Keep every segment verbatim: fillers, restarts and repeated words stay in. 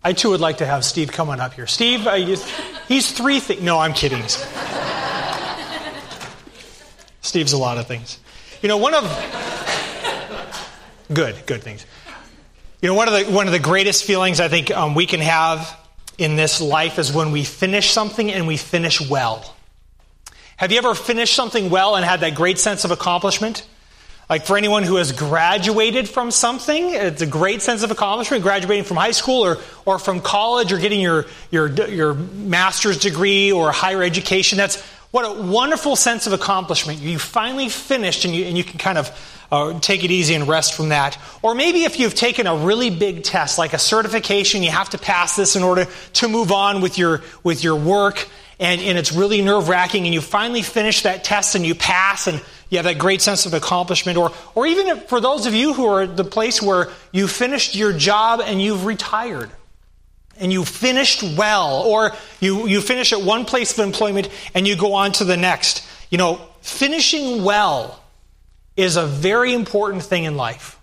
I too would like to have Steve come on up here. Steve, uh, he's three things. No, I'm kidding. Steve's a lot of things. You know, one of good, good things. You know, one of the one of the greatest feelings I think um, we can have in this life is when we finish something and we finish well. Have you ever finished something well and had that great sense of accomplishment? Like for anyone who has graduated from something, it's a great sense of accomplishment, graduating from high school or or from college or getting your your your master's degree or higher education. That's what a wonderful sense of accomplishment. You finally finished and you and you can kind of uh, take it easy and rest from that. Or maybe if you've taken a really big test, like a certification, you have to pass this in order to move on with your with your work, and, and it's really nerve-wracking, and you finally finish that test and you pass and you have that great sense of accomplishment. Or or even if, for those of you who are at the place where you finished your job and you've retired, and you finished well, or you, you finish at one place of employment and you go on to the next. You know, finishing well is a very important thing in life.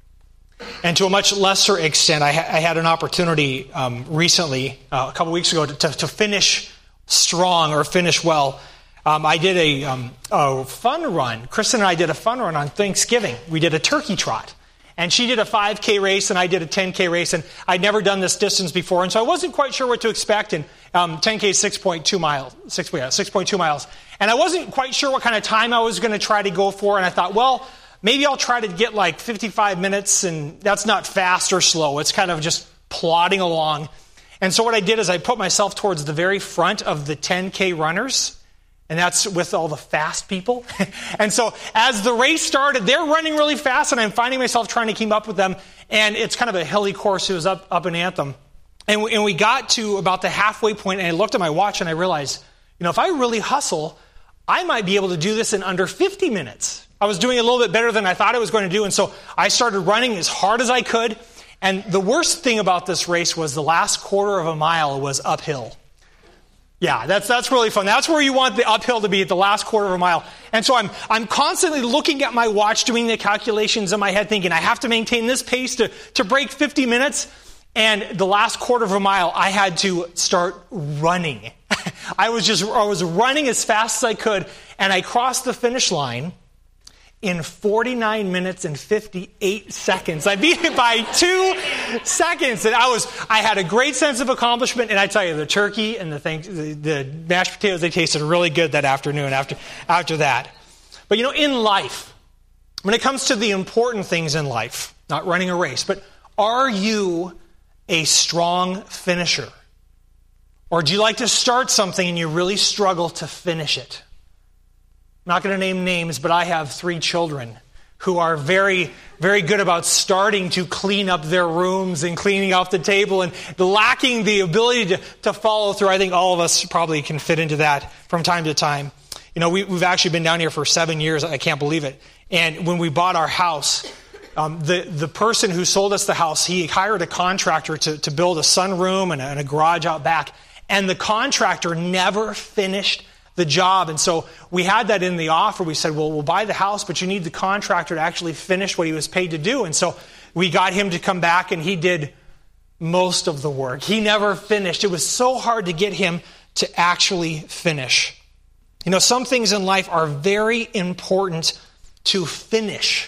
And to a much lesser extent, I, ha- I had an opportunity um, recently, uh, a couple weeks ago, to, to, to finish strong or finish well. Um, I did a, um, a fun run. Kristen and I did a fun run on Thanksgiving. We did a turkey trot. And she did a five K race, and I did a ten K race, and I'd never done this distance before, and so I wasn't quite sure what to expect. And um, ten K is six point two miles, six, yeah, six point two miles, and I wasn't quite sure what kind of time I was going to try to go for. And I thought, well, maybe I'll try to get like fifty-five minutes, and that's not fast or slow; it's kind of just plodding along. And so what I did is I put myself towards the very front of the ten K runners. And that's with all the fast people. And so as the race started, they're running really fast, and I'm finding myself trying to keep up with them. And it's kind of a hilly course. It was up, up in Anthem. And we, and we got to about the halfway point, and I looked at my watch, and I realized, you know, if I really hustle, I might be able to do this in under fifty minutes. I was doing a little bit better than I thought I was going to do, and so I started running as hard as I could. And the worst thing about this race was the last quarter of a mile was uphill. Yeah, that's that's really fun. That's where you want the uphill to be, at the last quarter of a mile. And so I'm I'm constantly looking at my watch, doing the calculations in my head, thinking I have to maintain this pace to, to break fifty minutes. And the last quarter of a mile, I had to start running. I was just I was running as fast as I could, and I crossed the finish line in forty-nine minutes and fifty-eight seconds. I beat it by two seconds. And I was, I had a great sense of accomplishment. And I tell you, the turkey and the thing, the, the mashed potatoes, they tasted really good that afternoon after, after that. But you know, in life, when it comes to the important things in life, not running a race, but are you a strong finisher? Or do you like to start something and you really struggle to finish it? I'm not going to name names, but I have three children who are very, very good about starting to clean up their rooms and cleaning off the table and lacking the ability to, to follow through. I think all of us probably can fit into that from time to time. You know, we, we've actually been down here for seven years. I can't believe it. And when we bought our house, um, the, the person who sold us the house, he hired a contractor to, to build a sunroom and a, and a garage out back. And the contractor never finished the job. And so we had that in the offer. We said, well, we'll buy the house, but you need the contractor to actually finish what he was paid to do. And so we got him to come back, and he did most of the work. He never finished. It was so hard to get him to actually finish. You know, some things in life are very important to finish.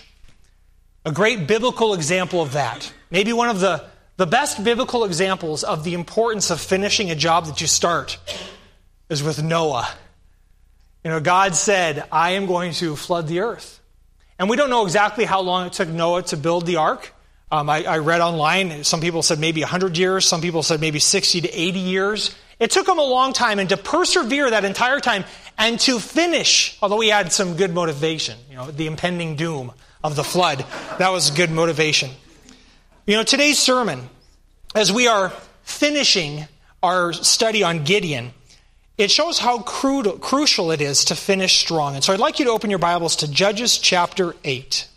A great biblical example of that, maybe one of the, the best biblical examples of the importance of finishing a job that you start, is with Noah. You know, God said, I am going to flood the earth. And we don't know exactly how long it took Noah to build the ark. Um, I, I read online, some people said maybe one hundred years, some people said maybe sixty to eighty years. It took him a long time, and to persevere that entire time and to finish, although he had some good motivation, you know, the impending doom of the flood, that was good motivation. You know, today's sermon, as we are finishing our study on Gideon, it shows how cru- crucial it is to finish strong. And so I'd like you to open your Bibles to Judges chapter eight.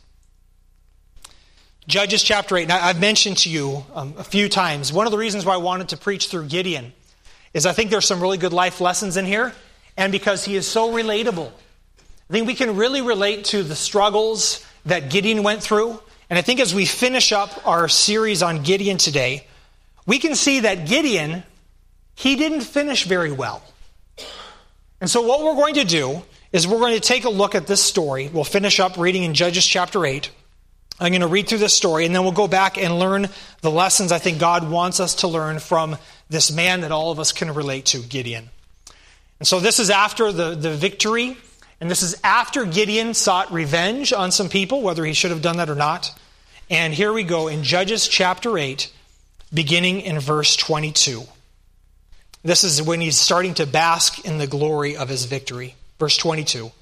Judges chapter eight. Now, I've mentioned to you um, a few times, one of the reasons why I wanted to preach through Gideon is I think there's some really good life lessons in here, and because he is so relatable. I think we can really relate to the struggles that Gideon went through. And I think as we finish up our series on Gideon today, we can see that Gideon, he didn't finish very well. And so what we're going to do is we're going to take a look at this story. We'll finish up reading in Judges chapter eight. I'm going to read through this story, and then we'll go back and learn the lessons I think God wants us to learn from this man that all of us can relate to, Gideon. And so this is after the, the victory, and this is after Gideon sought revenge on some people, whether he should have done that or not. And here we go in Judges chapter eight, beginning in verse twenty-two. This is when he's starting to bask in the glory of his victory. Verse twenty-two.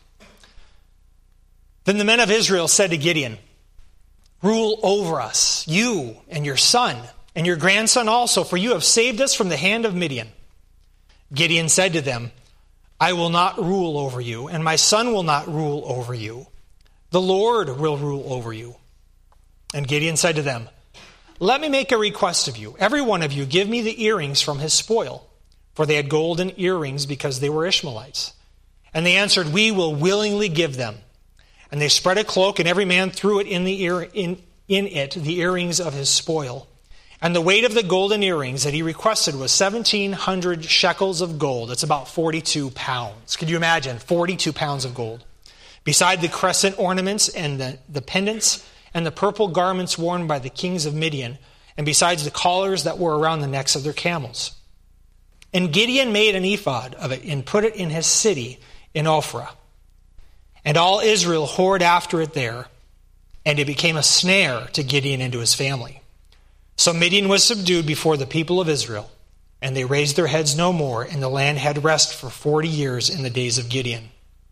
Then the men of Israel said to Gideon, "Rule over us, you and your son, and your grandson also, for you have saved us from the hand of Midian." Gideon said to them, "I will not rule over you, and my son will not rule over you. The Lord will rule over you." And Gideon said to them, "Let me make a request of you. Every one of you give me the earrings from his spoil." For they had golden earrings because they were Ishmaelites. And they answered, "We will willingly give them." And they spread a cloak, and every man threw it in the ear in, in it the earrings of his spoil. And the weight of the golden earrings that he requested was seventeen hundred shekels of gold. It's about forty-two pounds. Could you imagine? forty-two pounds of gold. Beside the crescent ornaments and the, the pendants and the purple garments worn by the kings of Midian, and besides the collars that were around the necks of their camels. And Gideon made an ephod of it and put it in his city in Ophrah. And all Israel whored after it there, and it became a snare to Gideon and to his family. So Midian was subdued before the people of Israel, and they raised their heads no more, and the land had rest for forty years in the days of Gideon.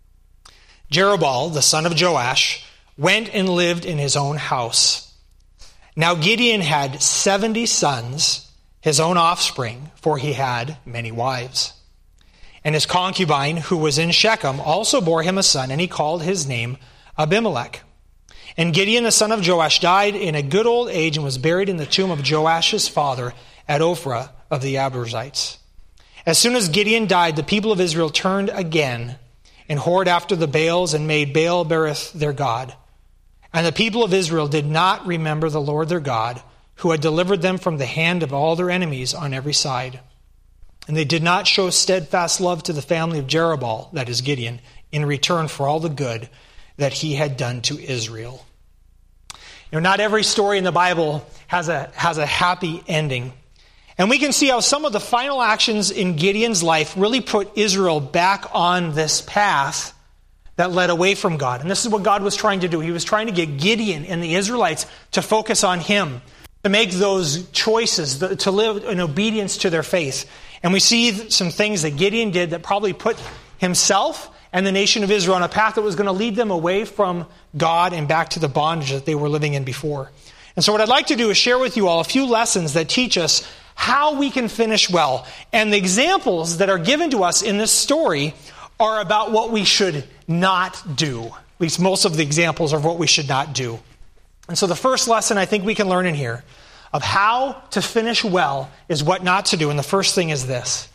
Jerubbaal, the son of Joash, went and lived in his own house. Now Gideon had seventy sons, his own offspring, for he had many wives. And his concubine, who was in Shechem, also bore him a son, and he called his name Abimelech. And Gideon, the son of Joash, died in a good old age and was buried in the tomb of Joash's father at Ophrah of the Abiezrites. As soon as Gideon died, the people of Israel turned again and whored after the Baals and made Baal-berith their god. And the people of Israel did not remember the Lord their God, who had delivered them from the hand of all their enemies on every side. And they did not show steadfast love to the family of Jerubbaal, that is Gideon, in return for all the good that he had done to Israel. You know, not every story in the Bible has a, has a happy ending. And we can see how some of the final actions in Gideon's life really put Israel back on this path that led away from God. And this is what God was trying to do. He was trying to get Gideon and the Israelites to focus on him, to make those choices, to live in obedience to their faith. And we see some things that Gideon did that probably put himself and the nation of Israel on a path that was going to lead them away from God and back to the bondage that they were living in before. And so what I'd like to do is share with you all a few lessons that teach us how we can finish well. And the examples that are given to us in this story are about what we should not do. At least most of the examples are what we should not do. And so the first lesson I think we can learn in here of how to finish well is what not to do. And the first thing is this: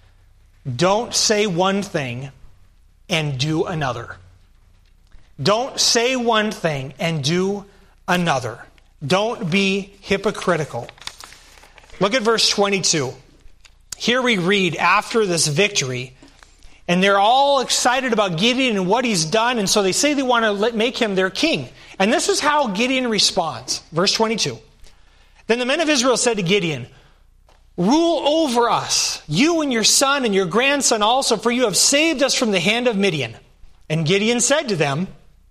don't say one thing and do another. Don't say one thing and do another. Don't be hypocritical. Look at verse twenty-two. Here we read after this victory, and they're all excited about Gideon and what he's done, and so they say they want to make him their king. And this is how Gideon responds. Verse twenty-two. Then the men of Israel said to Gideon, "Rule over us, you and your son and your grandson also, for you have saved us from the hand of Midian." And Gideon said to them,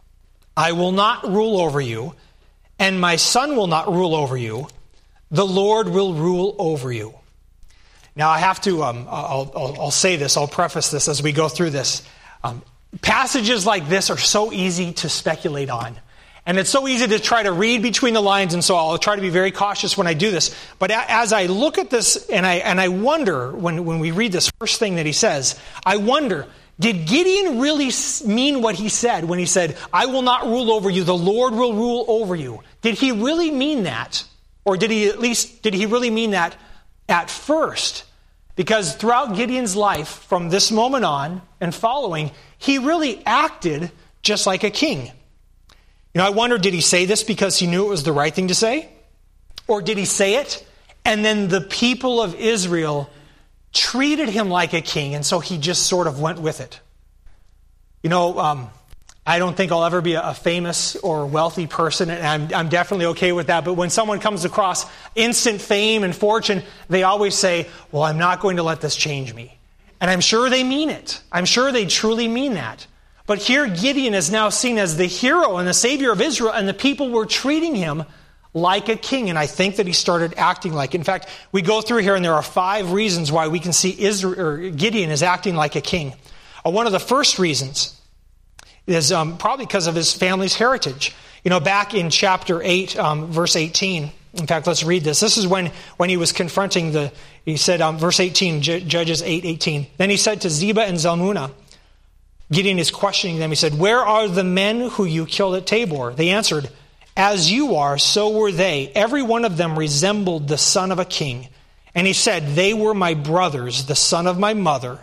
"I will not rule over you, and my son will not rule over you. The Lord will rule over you." Now I have to, um, I'll, I'll, I'll say this, I'll preface this as we go through this. Um, passages like this are so easy to speculate on. And it's so easy to try to read between the lines, and so I'll try to be very cautious when I do this. But as I look at this, and I and I wonder, when, when we read this first thing that he says, I wonder, did Gideon really mean what he said when he said, "I will not rule over you, the Lord will rule over you"? Did he really mean that? Or did he at least, did he really mean that at first? Because throughout Gideon's life, from this moment on and following, he really acted just like a king. You know, I wonder, did he say this because he knew it was the right thing to say? Or did he say it And then the people of Israel treated him like a king, and so he just sort of went with it. You know, um, I don't think I'll ever be a famous or wealthy person, and I'm, I'm definitely okay with that. But when someone comes across instant fame and fortune, they always say, well, I'm not going to let this change me. And I'm sure they mean it. I'm sure they truly mean that. But here Gideon is now seen as the hero and the savior of Israel, and the people were treating him like a king. And I think that he started acting like it. In fact, we go through here, and there are five reasons why we can see Israel, or Gideon is acting like a king. Uh, one of the first reasons is um, probably because of his family's heritage. You know, back in chapter eight, um, verse eighteen. In fact, let's read this. This is when, when he was confronting the, he said, um, verse eighteen, J- Judges eight eighteen. Then he said to Zebah and Zalmunna, Gideon is questioning them. He said, where are the men who you killed at Tabor? They answered, as you are, so were they. Every one of them resembled the son of a king. And he said, they were my brothers, the son of my mother.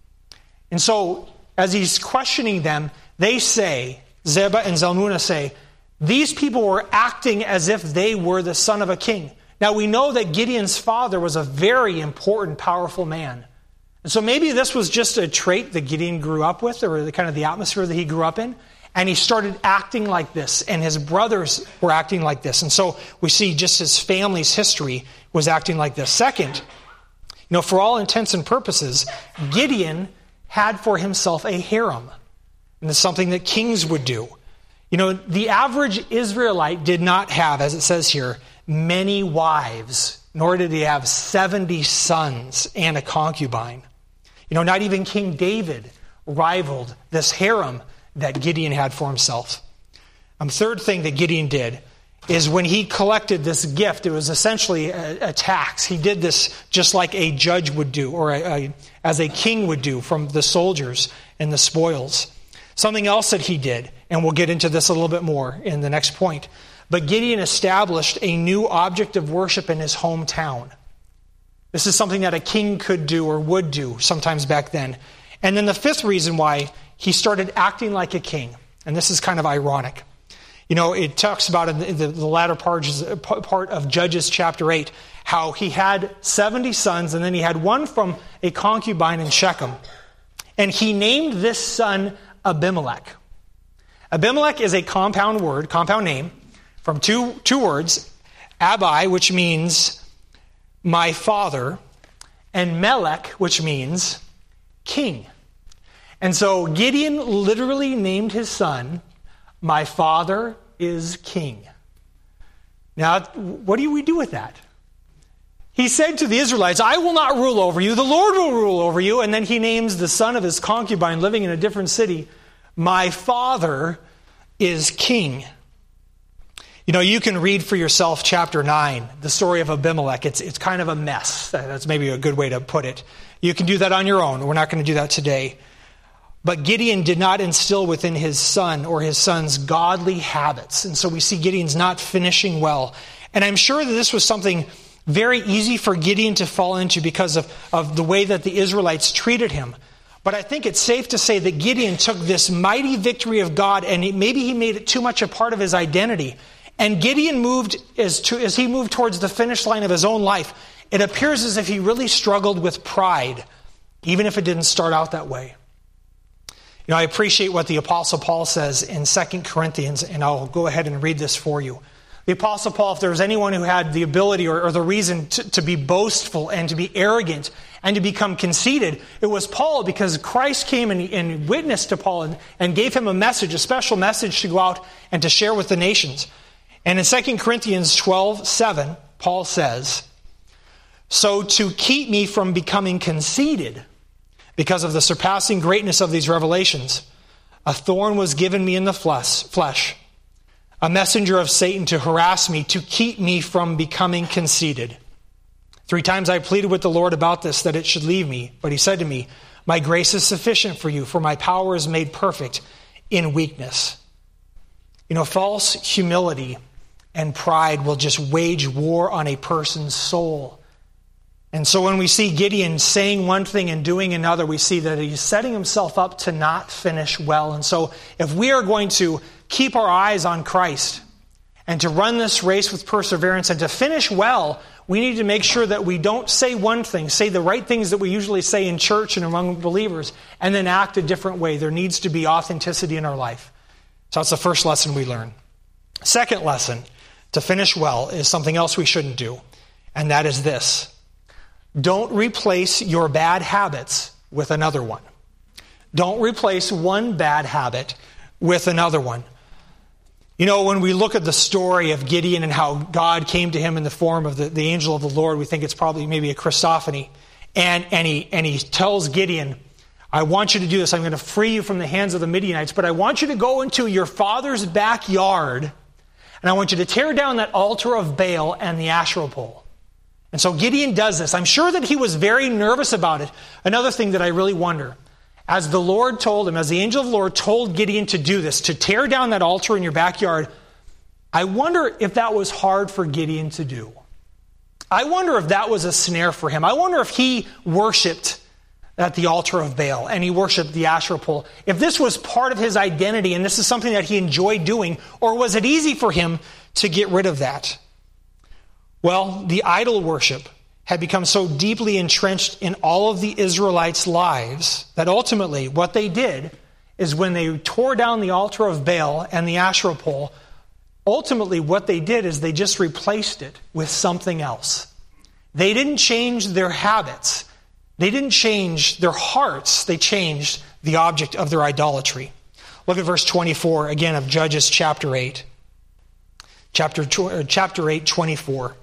And so, as he's questioning them, they say, Zebah and Zalmunna say, these people were acting as if they were the son of a king. Now we know that Gideon's father was a very important, powerful man. And so maybe this was just a trait that Gideon grew up with, or the kind of the atmosphere that he grew up in. And he started acting like this, and his brothers were acting like this. And so we see just his family's history was acting like this. Second, you know, for all intents and purposes, Gideon had for himself a harem. And it's something that kings would do. You know, the average Israelite did not have, as it says here, many wives, nor did he have seventy sons and a concubine. You know, not even King David rivaled this harem that Gideon had for himself. Um, third thing that Gideon did is when he collected this gift, it was essentially a, a tax. He did this just like a judge would do, or a, a, as a king would do from the soldiers and the spoils. Something else that he did, and we'll get into this a little bit more in the next point, but Gideon established a new object of worship in his hometown. This is something that a king could do or would do sometimes back then. And then the fifth reason why he started acting like a king, and this is kind of ironic. You know, it talks about in the, the latter part, part of Judges chapter eight, how he had seventy sons, and then he had one from a concubine in Shechem. And he named this son Abimelech. Abimelech is a compound word, compound name, from two, two words, Abi, which means my father, and Melech, which means king. And so Gideon literally named his son, my father is king. Now, what do we do with that? He said to the Israelites, I will not rule over you, the Lord will rule over you. And then he names the son of his concubine living in a different city, my father is king. You know, you can read for yourself chapter nine, the story of Abimelech. It's, it's kind of a mess. That's maybe a good way to put it. You can do that on your own. We're not going to do that today. But Gideon did not instill within his son or his son's godly habits. And so we see Gideon's not finishing well. And I'm sure that this was something very easy for Gideon to fall into because of, of the way that the Israelites treated him. But I think it's safe to say that Gideon took this mighty victory of God, and he, maybe he made it too much a part of his identity. And Gideon moved, as, to, as he moved towards the finish line of his own life, it appears as if he really struggled with pride, even if it didn't start out that way. You know, I appreciate what the Apostle Paul says in Second Corinthians, and I'll go ahead and read this for you. The Apostle Paul, if there was anyone who had the ability or, or the reason to, to be boastful and to be arrogant and to become conceited, it was Paul, because Christ came and, and witnessed to Paul and, and gave him a message, a special message to go out and to share with the nations. And in Second Corinthians twelve seven, Paul says, so to keep me from becoming conceited, because of the surpassing greatness of these revelations, a thorn was given me in the flesh, a messenger of Satan to harass me, to keep me from becoming conceited. Three times I pleaded with the Lord about this, that it should leave me. But he said to me, my grace is sufficient for you, for my power is made perfect in weakness. You know, false humility and pride will just wage war on a person's soul. And so when we see Gideon saying one thing and doing another, we see that he's setting himself up to not finish well. And so if we are going to keep our eyes on Christ And to run this race with perseverance and to finish well, we need to make sure that we don't say one thing, say the right things that we usually say in church and among believers, and then act a different way. There needs to be authenticity in our life. So that's the first lesson we learn. Second lesson, to finish well, is something else we shouldn't do, and that is this. Don't replace your bad habits with another one. Don't replace one bad habit with another one. You know, when we look at the story of Gideon and how God came to him in the form of the, the angel of the Lord, we think it's probably maybe a Christophany. And, and, he, and he tells Gideon, I want you to do this. I'm going to free you from the hands of the Midianites, but I want you to go into your father's backyard, and I want you to tear down that altar of Baal and the Asherah pole. And so Gideon does this. I'm sure that he was very nervous about it. Another thing that I really wonder, as the Lord told him, as the angel of the Lord told Gideon to do this, to tear down that altar in your backyard, I wonder if that was hard for Gideon to do. I wonder if that was a snare for him. I wonder if he worshipped at the altar of Baal and he worshipped the Asherah pole. If this was part of his identity and this is something that he enjoyed doing, or was it easy for him to get rid of that? Well, the idol worship had become so deeply entrenched in all of the Israelites' lives that ultimately what they did is when they tore down the altar of Baal and the Asherah pole, ultimately what they did is they just replaced it with something else. They didn't change their habits. They didn't change their hearts. They changed the object of their idolatry. Look at verse twenty-four again of Judges chapter eight. Chapter, chapter eight, twenty-four.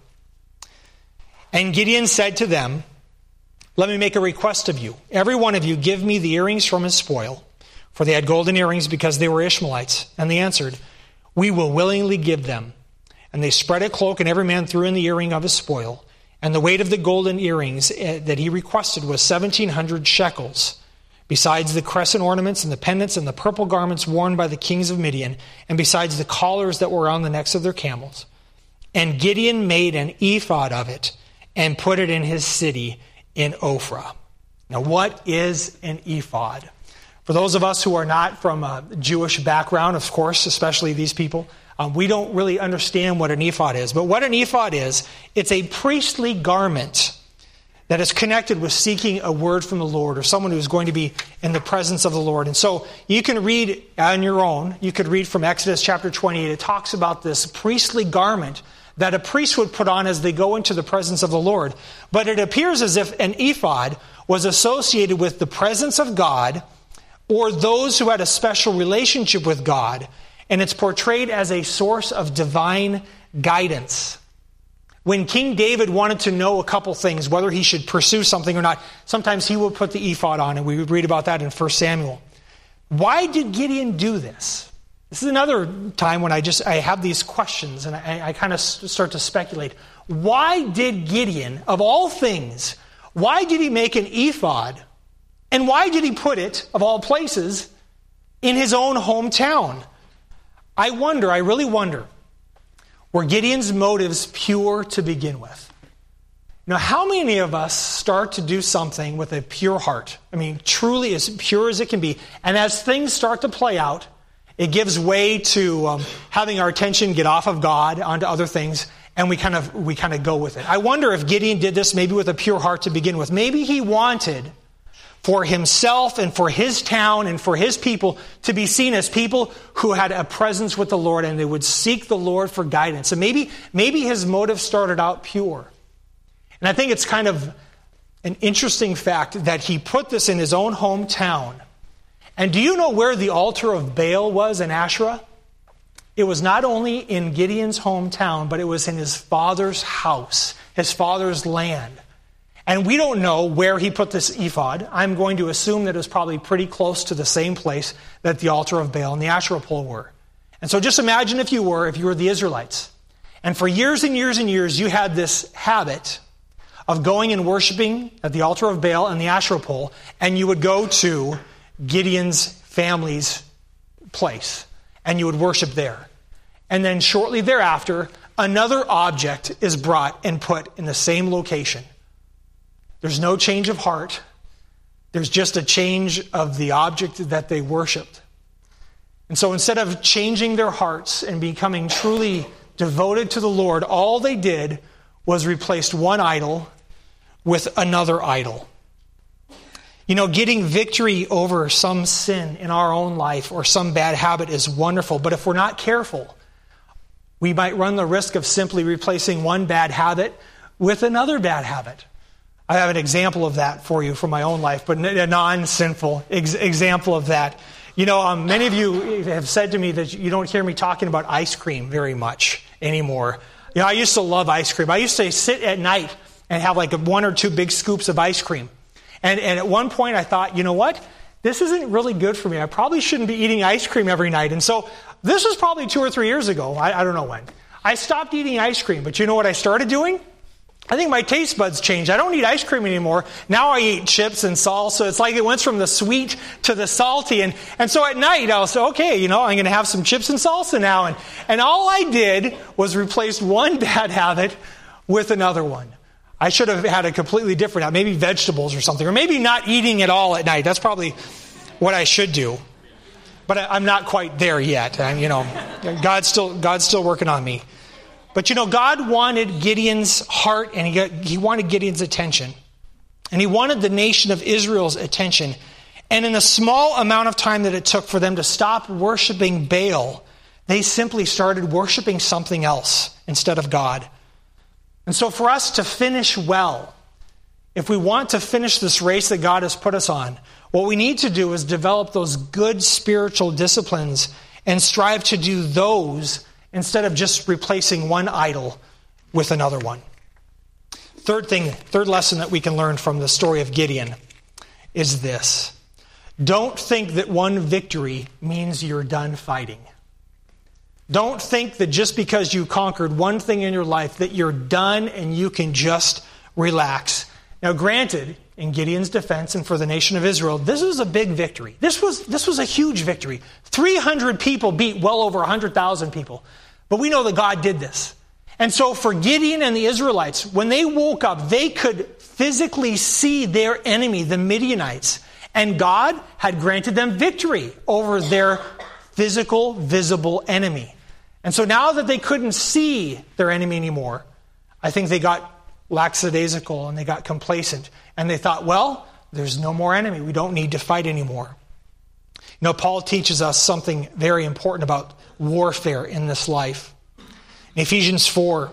And Gideon said to them, let me make a request of you. Every one of you give me the earrings from his spoil. For they had golden earrings because they were Ishmaelites. And they answered, we will willingly give them. And they spread a cloak, and every man threw in the earring of his spoil. And the weight of the golden earrings that he requested was seventeen hundred shekels, besides the crescent ornaments and the pendants and the purple garments worn by the kings of Midian, and besides the collars that were on the necks of their camels. And Gideon made an ephod of it, and put it in his city in Ophrah. Now, what is an ephod? For those of us who are not from a Jewish background, of course, especially these people, um, we don't really understand what an ephod is. But what an ephod is, it's a priestly garment that is connected with seeking a word from the Lord, or someone who is going to be in the presence of the Lord. And so you can read on your own, you could read from Exodus chapter twenty-eight, it talks about this priestly garment that a priest would put on as they go into the presence of the Lord. But it appears as if an ephod was associated with the presence of God or those who had a special relationship with God, and it's portrayed as a source of divine guidance. When King David wanted to know a couple things, whether he should pursue something or not, sometimes he would put the ephod on, and we would read about that in First Samuel. Why did Gideon do this? This is another time when I just I have these questions and I, I kind of start to speculate. Why did Gideon, of all things, why did he make an ephod? And why did he put it, of all places, in his own hometown? I wonder, I really wonder, were Gideon's motives pure to begin with? Now, how many of us start to do something with a pure heart? I mean, truly as pure as it can be. And as things start to play out, it gives way to um, having our attention get off of God onto other things, and we kind of we kind of go with it. I wonder if Gideon did this maybe with a pure heart to begin with. Maybe he wanted for himself and for his town and for his people to be seen as people who had a presence with the Lord, and they would seek the Lord for guidance. And maybe maybe his motive started out pure. And I think it's kind of an interesting fact that he put this in his own hometown. And do you know where the altar of Baal was in Asherah? It was not only in Gideon's hometown, but it was in his father's house, his father's land. And we don't know where he put this ephod. I'm going to assume that it was probably pretty close to the same place that the altar of Baal and the Asherah pole were. And so just imagine if you were, if you were the Israelites. And for years and years and years, you had this habit of going and worshiping at the altar of Baal and the Asherah pole, and you would go to Gideon's family's place, and you would worship there. And then shortly thereafter, another object is brought and put in the same location. There's no change of heart. There's just a change of the object that they worshiped. And so instead of changing their hearts and becoming truly devoted to the Lord, all they did was replace one idol with another idol. You know, getting victory over some sin in our own life or some bad habit is wonderful, but if we're not careful, we might run the risk of simply replacing one bad habit with another bad habit. I have an example of that for you from my own life, but a non-sinful ex- example of that. You know, um, many of you have said to me that you don't hear me talking about ice cream very much anymore. You know, I used to love ice cream. I used to sit at night and have like one or two big scoops of ice cream. And, and at one point I thought, you know what? This isn't really good for me. I probably shouldn't be eating ice cream every night. And so this was probably two or three years ago. I, I don't know when. I stopped eating ice cream. But you know what I started doing? I think my taste buds changed. I don't eat ice cream anymore. Now I eat chips and salsa. It's like it went from the sweet to the salty. And, and so at night I'll say, okay, you know, I'm going to have some chips and salsa now. And, and all I did was replace one bad habit with another one. I should have had a completely different, maybe vegetables or something, or maybe not eating at all at night. That's probably what I should do. But I, I'm not quite there yet. And, you know, God's still God's still working on me. But you know, God wanted Gideon's heart, and he got, he wanted Gideon's attention, and he wanted the nation of Israel's attention. And in the small amount of time that it took for them to stop worshiping Baal, they simply started worshiping something else instead of God. And so for us to finish well, if we want to finish this race that God has put us on, what we need to do is develop those good spiritual disciplines and strive to do those instead of just replacing one idol with another one. Third thing, third lesson that we can learn from the story of Gideon is this. Don't think that one victory means you're done fighting. Don't think that just because you conquered one thing in your life that you're done and you can just relax. Now, granted, in Gideon's defense and for the nation of Israel, this was a big victory. This was, this was a huge victory. three hundred people beat well over one hundred thousand people. But we know that God did this. And so for Gideon and the Israelites, when they woke up, they could physically see their enemy, the Midianites. And God had granted them victory over their physical, visible enemy. And so now that they couldn't see their enemy anymore, I think they got lackadaisical and they got complacent. And they thought, well, there's no more enemy. We don't need to fight anymore. You know, Paul teaches us something very important about warfare in this life. In Ephesians four,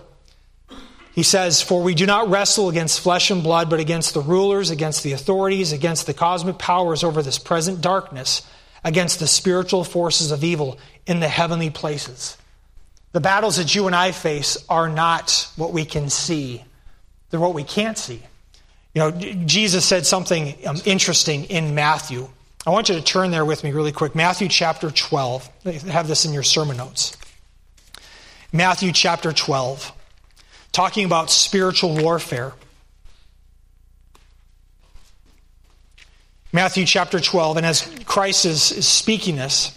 he says, "For we do not wrestle against flesh and blood, but against the rulers, against the authorities, against the cosmic powers over this present darkness, against the spiritual forces of evil in the heavenly places." The battles that you and I face are not what we can see. They're what we can't see. You know, Jesus said something um, interesting in Matthew. I want you to turn there with me really quick. Matthew chapter twelve. Have this in your sermon notes. Matthew chapter twelve. Talking about spiritual warfare. Matthew chapter twelve. And as Christ is, is speaking this,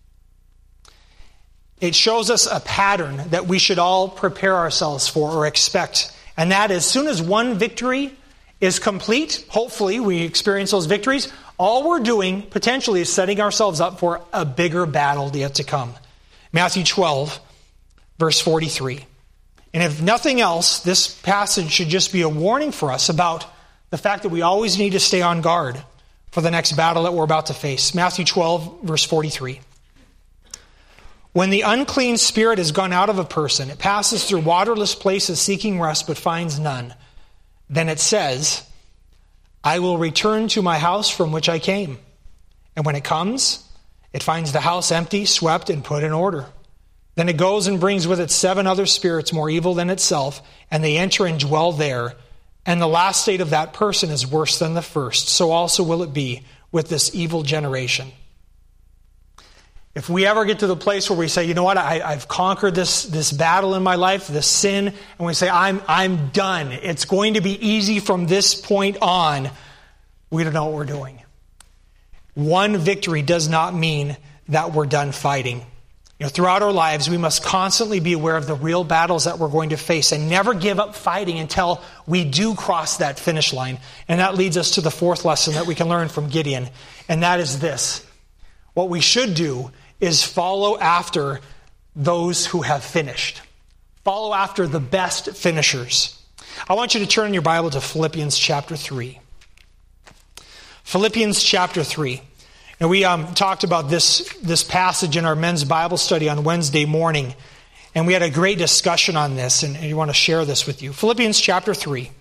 it shows us a pattern that we should all prepare ourselves for or expect. And that is, as soon as one victory is complete, hopefully we experience those victories, all we're doing potentially is setting ourselves up for a bigger battle yet to come. Matthew twelve, verse forty-three. And if nothing else, this passage should just be a warning for us about the fact that we always need to stay on guard for the next battle that we're about to face. Matthew twelve, verse forty-three. "When the unclean spirit has gone out of a person, it passes through waterless places seeking rest, but finds none. Then it says, 'I will return to my house from which I came.' And when it comes, it finds the house empty, swept, and put in order. Then it goes and brings with it seven other spirits more evil than itself, and they enter and dwell there. And the last state of that person is worse than the first. So also will it be with this evil generation." If we ever get to the place where we say, you know what, I, I've conquered this, this battle in my life, this sin, and we say, I'm, I'm done. It's going to be easy from this point on. We don't know what we're doing. One victory does not mean that we're done fighting. You know, throughout our lives, we must constantly be aware of the real battles that we're going to face and never give up fighting until we do cross that finish line. And that leads us to the fourth lesson that we can learn from Gideon, and that is this. What we should do is follow after those who have finished. Follow after the best finishers. I want you to turn in your Bible to Philippians chapter three. Philippians chapter three. And we um, talked about this, this passage in our men's Bible study on Wednesday morning. And we had a great discussion on this, and I want to share this with you. Philippians chapter three.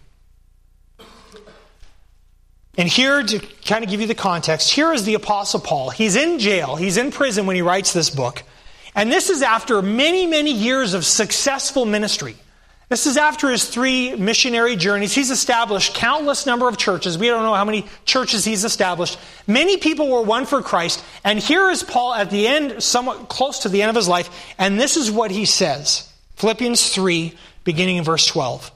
And here, to kind of give you the context, here is the Apostle Paul. He's in jail. He's in prison when he writes this book. And this is after many, many years of successful ministry. This is after his three missionary journeys. He's established countless number of churches. We don't know how many churches he's established. Many people were won for Christ. And here is Paul at the end, somewhat close to the end of his life. And this is what he says. Philippians three, beginning in verse twelve.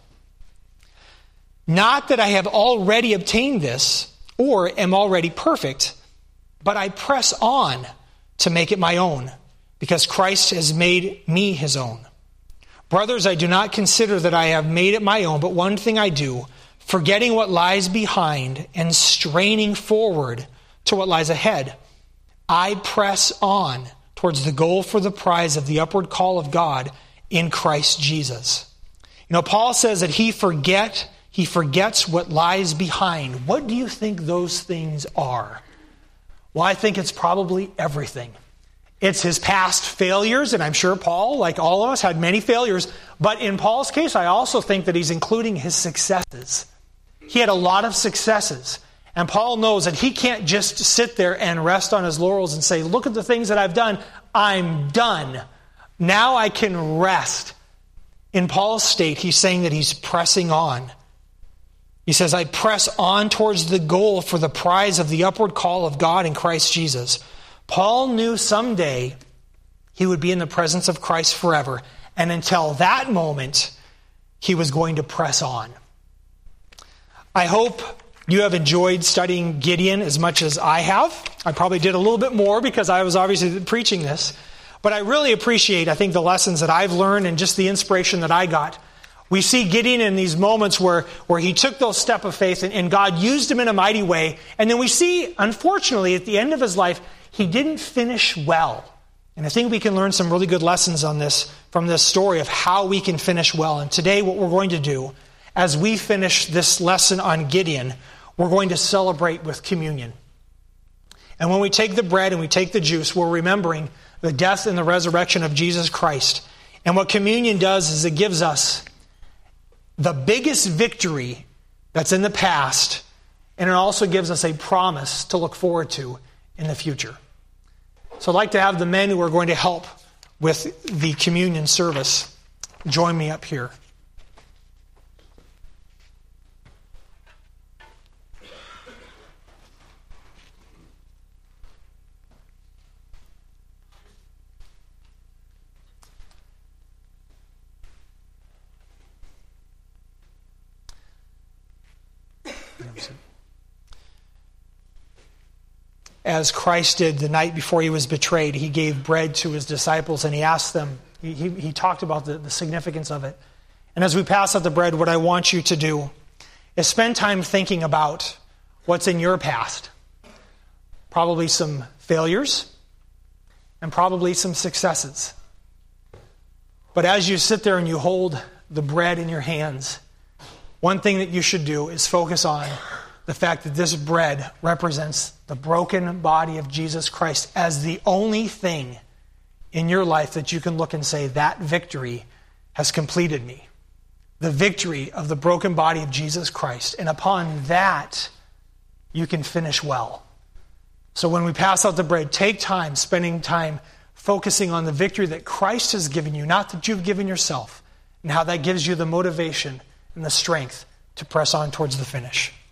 Not that I have already obtained this, or am already perfect, but I press on to make it my own, because Christ has made me his own. Brothers, I do not consider that I have made it my own, but one thing I do, forgetting what lies behind and straining forward to what lies ahead, I press on towards the goal for the prize of the upward call of God in Christ Jesus. You know, Paul says that he forget, he forgets what lies behind. What do you think those things are? Well, I think it's probably everything. It's his past failures, and I'm sure Paul, like all of us, had many failures. But in Paul's case, I also think that he's including his successes. He had a lot of successes. And Paul knows that he can't just sit there and rest on his laurels and say, look at the things that I've done. I'm done. Now I can rest. In Paul's state, he's saying that he's pressing on. He says, I press on towards the goal for the prize of the upward call of God in Christ Jesus. Paul knew someday he would be in the presence of Christ forever. And until that moment, he was going to press on. I hope you have enjoyed studying Gideon as much as I have. I probably did a little bit more because I was obviously preaching this. But I really appreciate, I think, the lessons that I've learned and just the inspiration that I got. We see Gideon in these moments where, where he took those steps of faith and, and God used him in a mighty way. And then we see, unfortunately, at the end of his life, he didn't finish well. And I think we can learn some really good lessons on this from this story of how we can finish well. And today what we're going to do, as we finish this lesson on Gideon, we're going to celebrate with communion. And when we take the bread and we take the juice, we're remembering the death and the resurrection of Jesus Christ. And what communion does is it gives us the biggest victory that's in the past, and it also gives us a promise to look forward to in the future. So I'd like to have the men who are going to help with the communion service join me up here. As Christ did the night before he was betrayed, he gave bread to his disciples and he asked them, he, he, he talked about the, the significance of it. And as we pass out the bread, what I want you to do is spend time thinking about what's in your past. Probably some failures and probably some successes. But as you sit there and you hold the bread in your hands, one thing that you should do is focus on the fact that this bread represents the broken body of Jesus Christ as the only thing in your life that you can look and say, that victory has completed me. The victory of the broken body of Jesus Christ. And upon that, you can finish well. So when we pass out the bread, take time, spending time focusing on the victory that Christ has given you, not that you've given yourself, and how that gives you the motivation and the strength to press on towards the finish.